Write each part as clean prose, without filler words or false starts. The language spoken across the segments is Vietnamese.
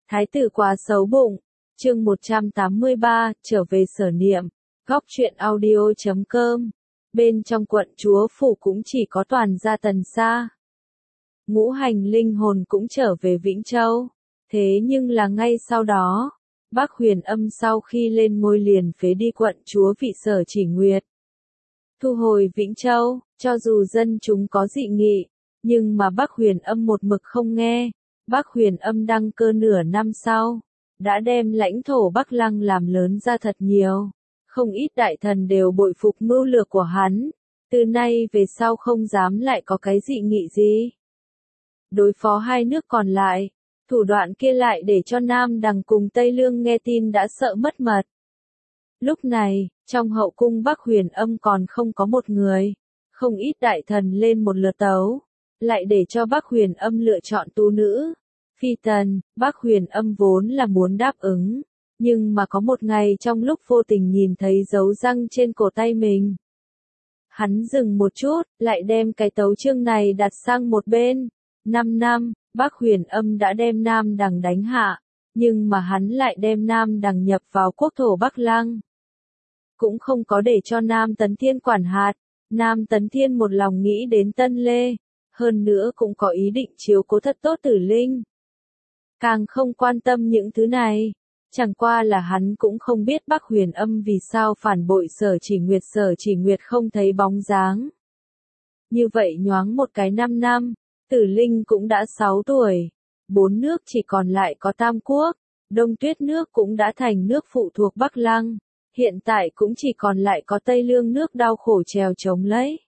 Thái tử quá xấu bụng. Chương 183, trở về Sở Niệm. Góc truyện audio.com. Bên trong quận chúa phủ cũng chỉ có toàn gia Tần Sa. Ngũ hành linh hồn cũng trở về Vĩnh Châu. Thế nhưng là ngay sau đó, Bác Huyền Âm sau khi lên ngôi liền phế đi quận chúa vị Sở Chỉ Nguyệt. Thu hồi Vĩnh Châu, cho dù dân chúng có dị nghị, nhưng mà Bác Huyền Âm một mực không nghe. Bác Huyền Âm đăng cơ nửa năm sau, đã đem lãnh thổ Bắc Lăng làm lớn ra thật nhiều. Không ít đại thần đều bội phục mưu lược của hắn, từ nay về sau không dám lại có cái dị nghị gì. Đối phó hai nước còn lại, thủ đoạn kia lại để cho Nam Đằng cùng Tây Lương nghe tin đã sợ mất mật. Lúc này, trong hậu cung Bác Huyền Âm còn không có một người, không ít đại thần lên một lượt tấu, lại để cho Bác Huyền Âm lựa chọn tu nữ. Phi tần, Bác Huyền Âm vốn là muốn đáp ứng, nhưng mà có một ngày trong lúc vô tình nhìn thấy dấu răng trên cổ tay mình. Hắn dừng một chút, lại đem cái tấu chương này đặt sang một bên. 5 năm, Bác Huyền Âm đã đem Nam Đằng đánh hạ, nhưng mà hắn lại đem Nam Đằng nhập vào quốc thổ Bắc Lăng. Cũng không có để cho Nam Tấn Thiên quản hạt, Nam Tấn Thiên một lòng nghĩ đến Tân Lê, hơn nữa cũng có ý định chiếu cố thật tốt Tử Linh. Càng không quan tâm những thứ này, chẳng qua là hắn cũng không biết Bác Huyền Âm vì sao phản bội Sở Chỉ Nguyệt không thấy bóng dáng. Như vậy nhoáng một cái 5 năm, Tử Linh cũng đã 6 tuổi, 4 nước chỉ còn lại có Tam Quốc, Đông Tuyết nước cũng đã thành nước phụ thuộc Bắc Lăng, hiện tại cũng chỉ còn lại có Tây Lương nước đau khổ trèo chống lấy.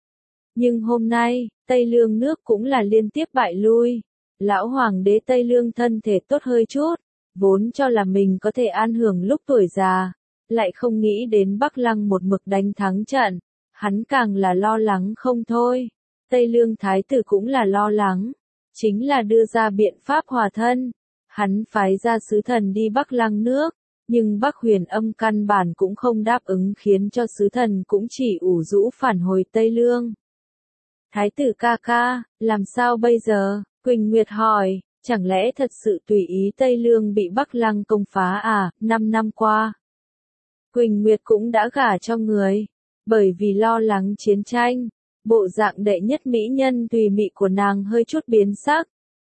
Nhưng hôm nay, Tây Lương nước cũng là liên tiếp bại lui. Lão hoàng đế Tây Lương thân thể tốt hơi chút, vốn cho là mình có thể an hưởng lúc tuổi già, lại không nghĩ đến Bắc Lăng một mực đánh thắng trận, hắn càng là lo lắng không thôi. Tây Lương thái tử cũng là lo lắng, chính là đưa ra biện pháp hòa thân, hắn phái ra sứ thần đi Bắc Lăng nước, nhưng Bác Huyền Âm căn bản cũng không đáp ứng khiến cho sứ thần cũng chỉ ủ rũ phản hồi Tây Lương. Thái tử ca ca, làm sao bây giờ? Quỳnh Nguyệt hỏi, chẳng lẽ thật sự tùy ý Tây Lương bị Bắc Lăng công phá à? 5 năm qua, Quỳnh Nguyệt cũng đã gả cho người, bởi vì lo lắng chiến tranh, bộ dạng đệ nhất mỹ nhân tùy mị của nàng hơi chút biến sắc.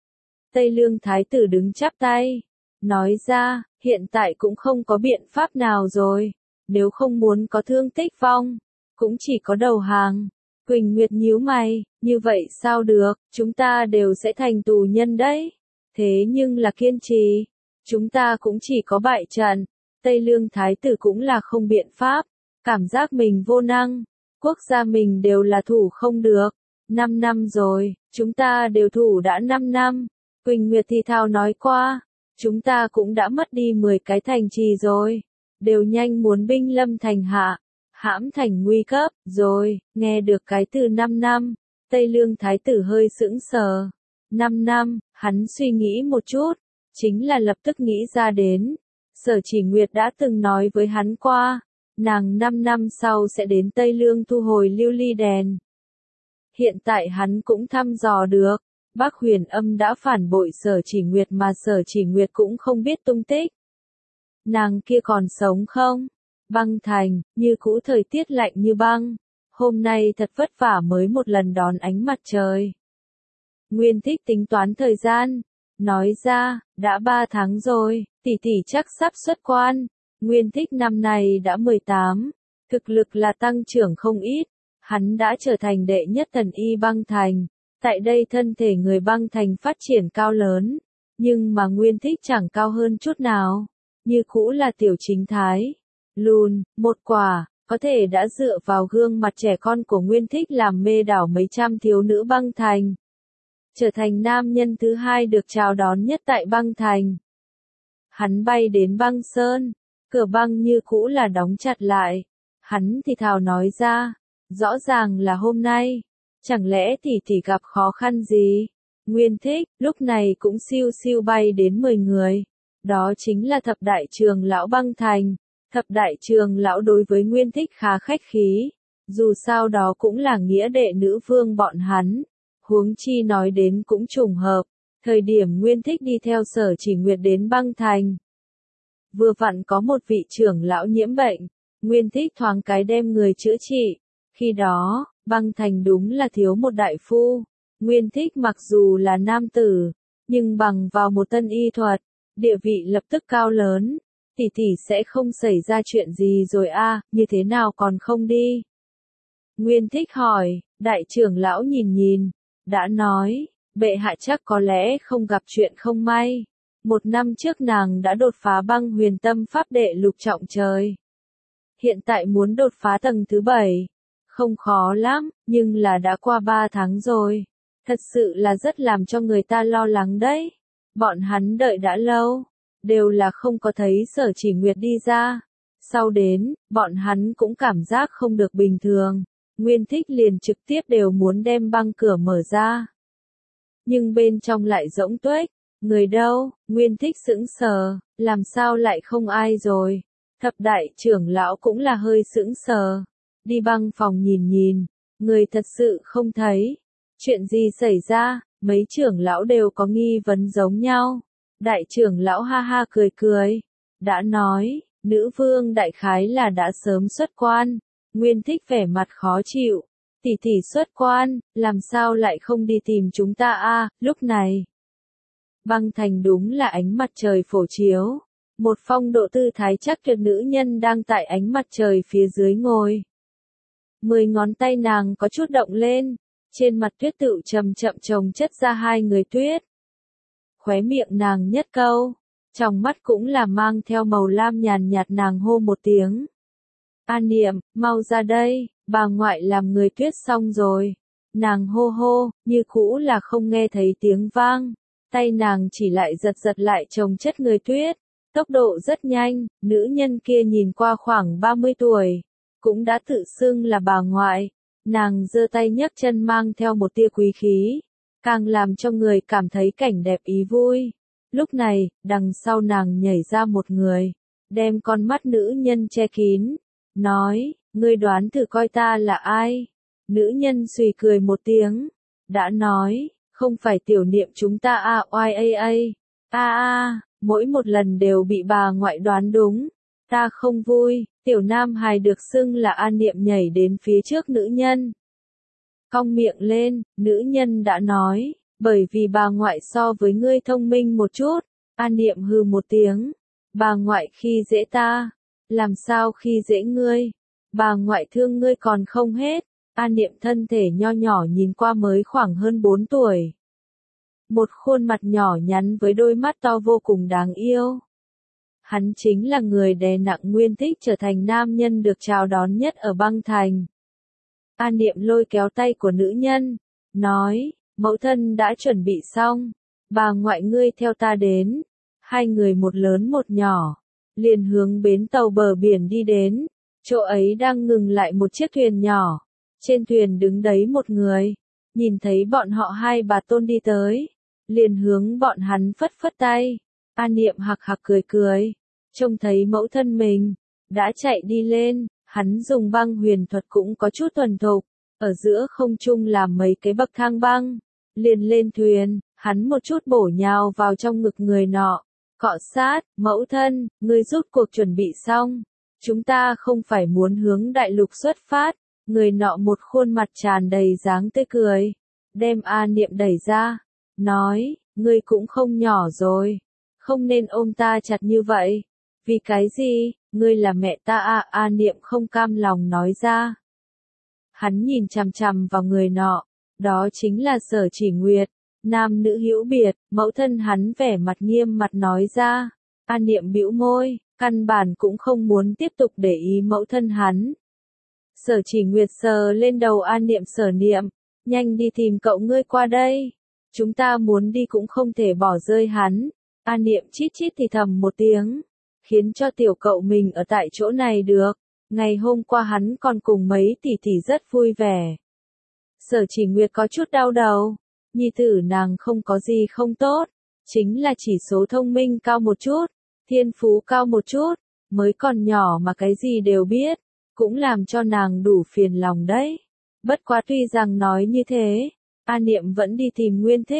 Tây Lương thái tử đứng chắp tay, nói ra, hiện tại cũng không có biện pháp nào rồi, nếu không muốn có thương tích vong, cũng chỉ có đầu hàng. Quỳnh Nguyệt nhíu mày, như vậy sao được, chúng ta đều sẽ thành tù nhân đấy. Thế nhưng là kiên trì, chúng ta cũng chỉ có bại trận. Tây Lương thái tử cũng là không biện pháp, cảm giác mình vô năng, quốc gia mình đều là thủ không được. 5 năm rồi, chúng ta đều thủ đã 5 năm. Quỳnh Nguyệt thì thào nói qua, chúng ta cũng đã mất đi 10 cái thành trì rồi, đều nhanh muốn binh lâm thành hạ. Hãm thành nguy cấp, rồi, nghe được cái từ 5 năm, Tây Lương thái tử hơi sững sờ. 5 năm, hắn suy nghĩ một chút, chính là lập tức nghĩ ra đến. Sở Chỉ Nguyệt đã từng nói với hắn qua, nàng 5 năm sau sẽ đến Tây Lương thu hồi lưu ly đèn. Hiện tại hắn cũng thăm dò được, Bác Huyền Âm đã phản bội Sở Chỉ Nguyệt mà Sở Chỉ Nguyệt cũng không biết tung tích. Nàng kia còn sống không? Băng thành, như cũ thời tiết lạnh như băng, hôm nay thật vất vả mới một lần đón ánh mặt trời. Nguyên Thích tính toán thời gian, nói ra, đã 3 tháng rồi, tỷ tỷ chắc sắp xuất quan. Nguyên Thích năm nay đã 18, thực lực là tăng trưởng không ít, hắn đã trở thành đệ nhất thần y băng thành, tại đây thân thể người băng thành phát triển cao lớn, nhưng mà Nguyên Thích chẳng cao hơn chút nào, như cũ là tiểu chính thái. Lùn, một quả, có thể đã dựa vào gương mặt trẻ con của Nguyên Thích làm mê đảo mấy trăm thiếu nữ băng thành. Trở thành nam nhân thứ hai được chào đón nhất tại băng thành. Hắn bay đến băng sơn, cửa băng như cũ là đóng chặt lại. Hắn thì thào nói ra, rõ ràng là hôm nay, chẳng lẽ tỷ tỷ gặp khó khăn gì? Nguyên Thích, lúc này cũng siêu siêu bay đến 10 người. Đó chính là thập đại trường lão băng thành. Thập đại trường lão đối với Nguyên Thích khá khách khí, dù sao đó cũng là nghĩa đệ nữ vương bọn hắn, huống chi nói đến cũng trùng hợp, Thời điểm Nguyên Thích đi theo Sở Chỉ Nguyệt đến băng thành. Vừa vặn có một vị trưởng lão nhiễm bệnh, Nguyên Thích thoáng cái đem người chữa trị. Khi đó, băng thành đúng là thiếu một đại phu. Nguyên Thích mặc dù là nam tử, nhưng bằng vào một tân y thuật, địa vị lập tức cao lớn. Tỷ tỷ sẽ không xảy ra chuyện gì rồi a, như thế nào còn không đi? Nguyên Thích hỏi, đại trưởng lão nhìn nhìn, đã nói, bệ hạ chắc có lẽ không gặp chuyện không may. 1 năm trước nàng đã đột phá băng huyền tâm pháp đệ lục trọng trời. Hiện tại muốn đột phá tầng thứ 7. Không khó lắm, nhưng là đã qua 3 tháng rồi. Thật sự là rất làm cho người ta lo lắng đấy. Bọn hắn đợi đã lâu, đều là không có thấy Sở Chỉ Nguyệt đi ra. Sau đến, bọn hắn cũng cảm giác không được bình thường. Nguyên Thích liền trực tiếp đều muốn đem băng cửa mở ra. Nhưng bên trong lại rỗng tuếch. Người đâu? Nguyên Thích sững sờ, làm sao lại không ai rồi? Thập đại trưởng lão cũng là hơi sững sờ. Đi băng phòng nhìn nhìn, người thật sự không thấy. Chuyện gì xảy ra? Mấy trưởng lão đều có nghi vấn giống nhau. Đại trưởng lão ha ha cười cười. Đã nói, nữ vương đại khái là đã sớm xuất quan. Nguyên Thích vẻ mặt khó chịu. Tỷ tỷ xuất quan, làm sao lại không đi tìm chúng ta a? Lúc này, băng thành đúng là ánh mặt trời phổ chiếu. Một phong độ tư thái chắc tuyệt nữ nhân đang tại ánh mặt trời phía dưới ngồi. 10 ngón tay nàng có chút động lên. Trên mặt tuyết tự chậm chậm chồng chất ra 2 người tuyết. Khóe miệng nàng nhất câu. Trong mắt cũng là mang theo màu lam nhàn nhạt, nàng hô một tiếng. An Niệm, mau ra đây, bà ngoại làm người tuyết xong rồi. Nàng hô hô, như cũ là không nghe thấy tiếng vang. Tay nàng chỉ lại giật giật lại chồng chất người tuyết. Tốc độ rất nhanh, nữ nhân kia nhìn qua khoảng 30 tuổi. Cũng đã tự xưng là bà ngoại. Nàng giơ tay nhấc chân mang theo một tia quý khí. Càng làm cho người cảm thấy cảnh đẹp ý vui. Lúc này, đằng sau nàng nhảy ra một người. Đem con mắt nữ nhân che kín. Nói, ngươi đoán thử coi ta là ai? Nữ nhân suy cười một tiếng. Đã nói, không phải tiểu niệm chúng ta a oai a a. A, mỗi một lần đều bị bà ngoại đoán đúng. Ta không vui, tiểu nam hài được xưng là An Niệm nhảy đến phía trước nữ nhân. Cong miệng lên, nữ nhân đã nói, bởi vì bà ngoại so với ngươi thông minh một chút. An Niệm hừ một tiếng. Bà ngoại khi dễ ta. Làm sao khi dễ ngươi? Bà ngoại thương ngươi còn không hết. An Niệm thân thể nho nhỏ nhìn qua mới khoảng hơn 4 tuổi. Một khuôn mặt nhỏ nhắn với đôi mắt to vô cùng đáng yêu. Hắn chính là người đè nặng Nguyên Thích trở thành nam nhân được chào đón nhất ở băng thành. An Niệm lôi kéo tay của nữ nhân, nói, mẫu thân đã chuẩn bị xong, bà ngoại ngươi theo ta đến. 2 người một lớn một nhỏ, liền hướng bến tàu bờ biển đi đến. Chỗ ấy đang ngừng lại một chiếc thuyền nhỏ. Trên thuyền đứng đấy một người. Nhìn thấy bọn họ 2 bà tôn đi tới. Liền hướng bọn hắn phất phất tay. An Niệm hạc hạc cười cười. Trông thấy mẫu thân mình. Đã chạy đi lên. Hắn dùng băng huyền thuật cũng có chút thuần thục. Ở giữa không trung làm mấy cái bậc thang băng. Liền lên thuyền. Hắn một chút bổ nhào vào trong ngực người nọ. Cọ sát, mẫu thân, ngươi rút cuộc chuẩn bị xong. Chúng ta không phải muốn hướng đại lục xuất phát. Người nọ một khuôn mặt tràn đầy dáng tươi cười. Đem An Niệm đẩy ra. Nói, ngươi cũng không nhỏ rồi. Không nên ôm ta chặt như vậy. Vì cái gì, ngươi là mẹ ta à? An Niệm không cam lòng nói ra. Hắn nhìn chằm chằm vào người nọ. Đó chính là Sở Chỉ Nguyệt. Nam nữ hữu biệt, mẫu thân hắn vẻ mặt nghiêm mặt nói ra. An Niệm bĩu môi, căn bản cũng không muốn tiếp tục để ý mẫu thân hắn. Sở Chỉ Nguyệt sờ lên đầu An Niệm. Sở Niệm, nhanh đi tìm cậu ngươi qua đây. Chúng ta muốn đi cũng không thể bỏ rơi hắn. An Niệm chít chít thì thầm một tiếng. Khiến cho tiểu cậu mình ở tại chỗ này được. Ngày hôm qua hắn còn cùng mấy tỷ tỷ rất vui vẻ. Sở Chỉ Nguyệt có chút đau đầu. Nhi tử nàng không có gì không tốt. Chính là chỉ số thông minh cao một chút. Thiên phú cao một chút. Mới còn nhỏ mà cái gì đều biết. Cũng làm cho nàng đủ phiền lòng đấy. Bất quá tuy rằng nói như thế. An Niệm vẫn đi tìm Nguyên Thích.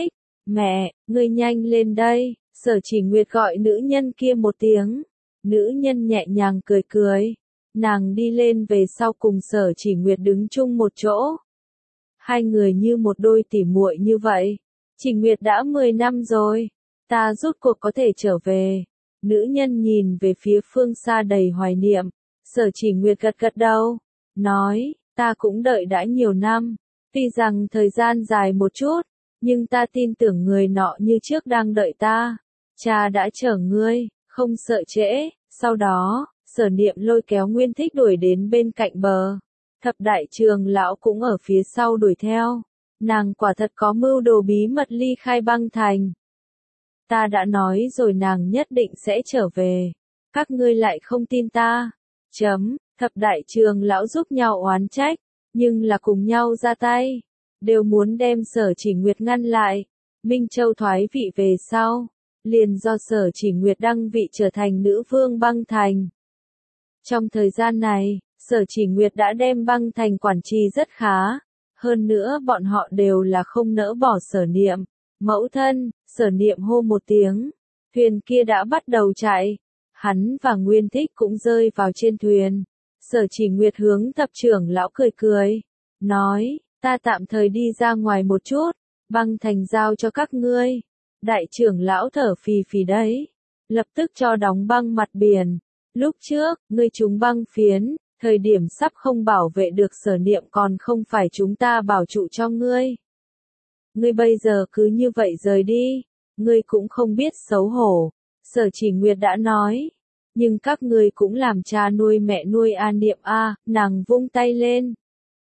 Mẹ, ngươi nhanh lên đây, Sở Chỉ Nguyệt gọi nữ nhân kia một tiếng. Nữ nhân nhẹ nhàng cười cười. Nàng đi lên về sau cùng Sở Chỉ Nguyệt đứng chung một chỗ. Hai người như một đôi tỉ muội như vậy. Chỉ Nguyệt đã 10 năm rồi. Ta rốt cuộc có thể trở về. Nữ nhân nhìn về phía phương xa đầy hoài niệm. Sở Chỉ Nguyệt gật gật đầu. Nói, ta cũng đợi đã nhiều năm. Tuy rằng thời gian dài một chút. Nhưng ta tin tưởng người nọ như trước đang đợi ta. Cha đã chở ngươi, không sợ trễ. Sau đó, Sở Niệm lôi kéo Nguyên Thích đuổi đến bên cạnh bờ. Thập đại trường lão cũng ở phía sau đuổi theo. Nàng quả thật có mưu đồ bí mật ly khai băng thành. Ta đã nói rồi nàng nhất định sẽ trở về. Các ngươi lại không tin ta. Thập đại trường lão giúp nhau oán trách, nhưng là cùng nhau ra tay. Đều muốn đem Sở Chỉ Nguyệt ngăn lại. Minh Châu thoái vị về sau. Liền do Sở Chỉ Nguyệt đăng vị trở thành nữ vương băng thành. Trong thời gian này, Sở Chỉ Nguyệt đã đem băng thành quản trị rất khá. Hơn nữa bọn họ đều là không nỡ bỏ Sở Niệm. Mẫu thân, Sở Niệm hô một tiếng. Thuyền kia đã bắt đầu chạy. Hắn và Nguyên Thích cũng rơi vào trên thuyền. Sở Chỉ Nguyệt hướng thập trưởng lão cười cười. Nói, ta tạm thời đi ra ngoài một chút. Băng thành giao cho các ngươi. Đại trưởng lão thở phì phì đấy. Lập tức cho đóng băng mặt biển. Lúc trước, ngươi trúng băng phiến. Thời điểm sắp không bảo vệ được Sở Niệm còn không phải chúng ta bảo trụ cho ngươi. Ngươi bây giờ cứ như vậy rời đi. Ngươi cũng không biết xấu hổ. Sở Chỉ Nguyệt đã nói. Nhưng các ngươi cũng làm cha nuôi mẹ nuôi An Niệm a. Nàng vung tay lên.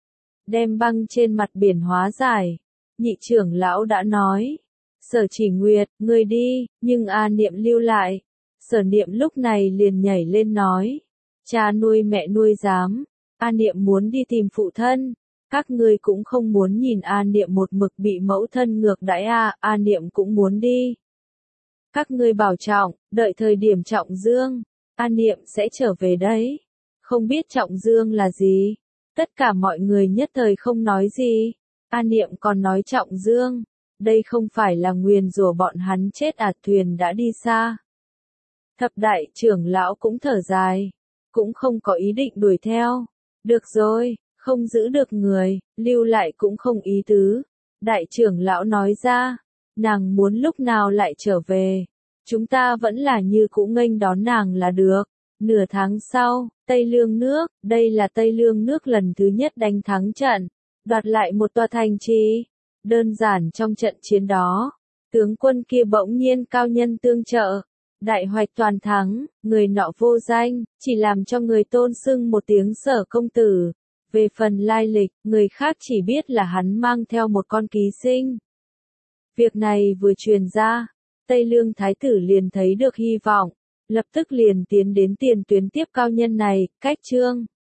Đem băng trên mặt biển hóa giải. Nhị trưởng lão đã nói. Sở Chỉ Nguyệt, ngươi đi, nhưng An Niệm lưu lại. Sở Niệm lúc này liền nhảy lên nói. Cha nuôi mẹ nuôi dám. An Niệm muốn đi tìm phụ thân. Các ngươi cũng không muốn nhìn An Niệm một mực bị mẫu thân ngược đãi à, An Niệm cũng muốn đi. Các ngươi bảo trọng, đợi thời điểm trọng dương. An Niệm sẽ trở về đấy. Không biết trọng dương là gì? Tất cả mọi người nhất thời không nói gì. An Niệm còn nói trọng dương. Đây không phải là nguyền rủa bọn hắn chết à, thuyền đã đi xa. Thập đại trưởng lão cũng thở dài. Cũng không có ý định đuổi theo. Được rồi, không giữ được người, lưu lại cũng không ý tứ. Đại trưởng lão nói ra. Nàng muốn lúc nào lại trở về. Chúng ta vẫn là như cũ nghênh đón nàng là được. Nửa tháng sau, Tây Lương nước, đây là Tây Lương nước lần thứ nhất đánh thắng trận. Đoạt lại một tòa thành trì. Đơn giản trong trận chiến đó, tướng quân kia bỗng nhiên cao nhân tương trợ. Đại hoạch toàn thắng, người nọ vô danh, chỉ làm cho người tôn xưng một tiếng Sở công tử. Về phần lai lịch, người khác chỉ biết là hắn mang theo một con ký sinh. Việc này vừa truyền ra, Tây Lương thái tử liền thấy được hy vọng, lập tức liền tiến đến tiền tuyến tiếp cao nhân này, cách chương.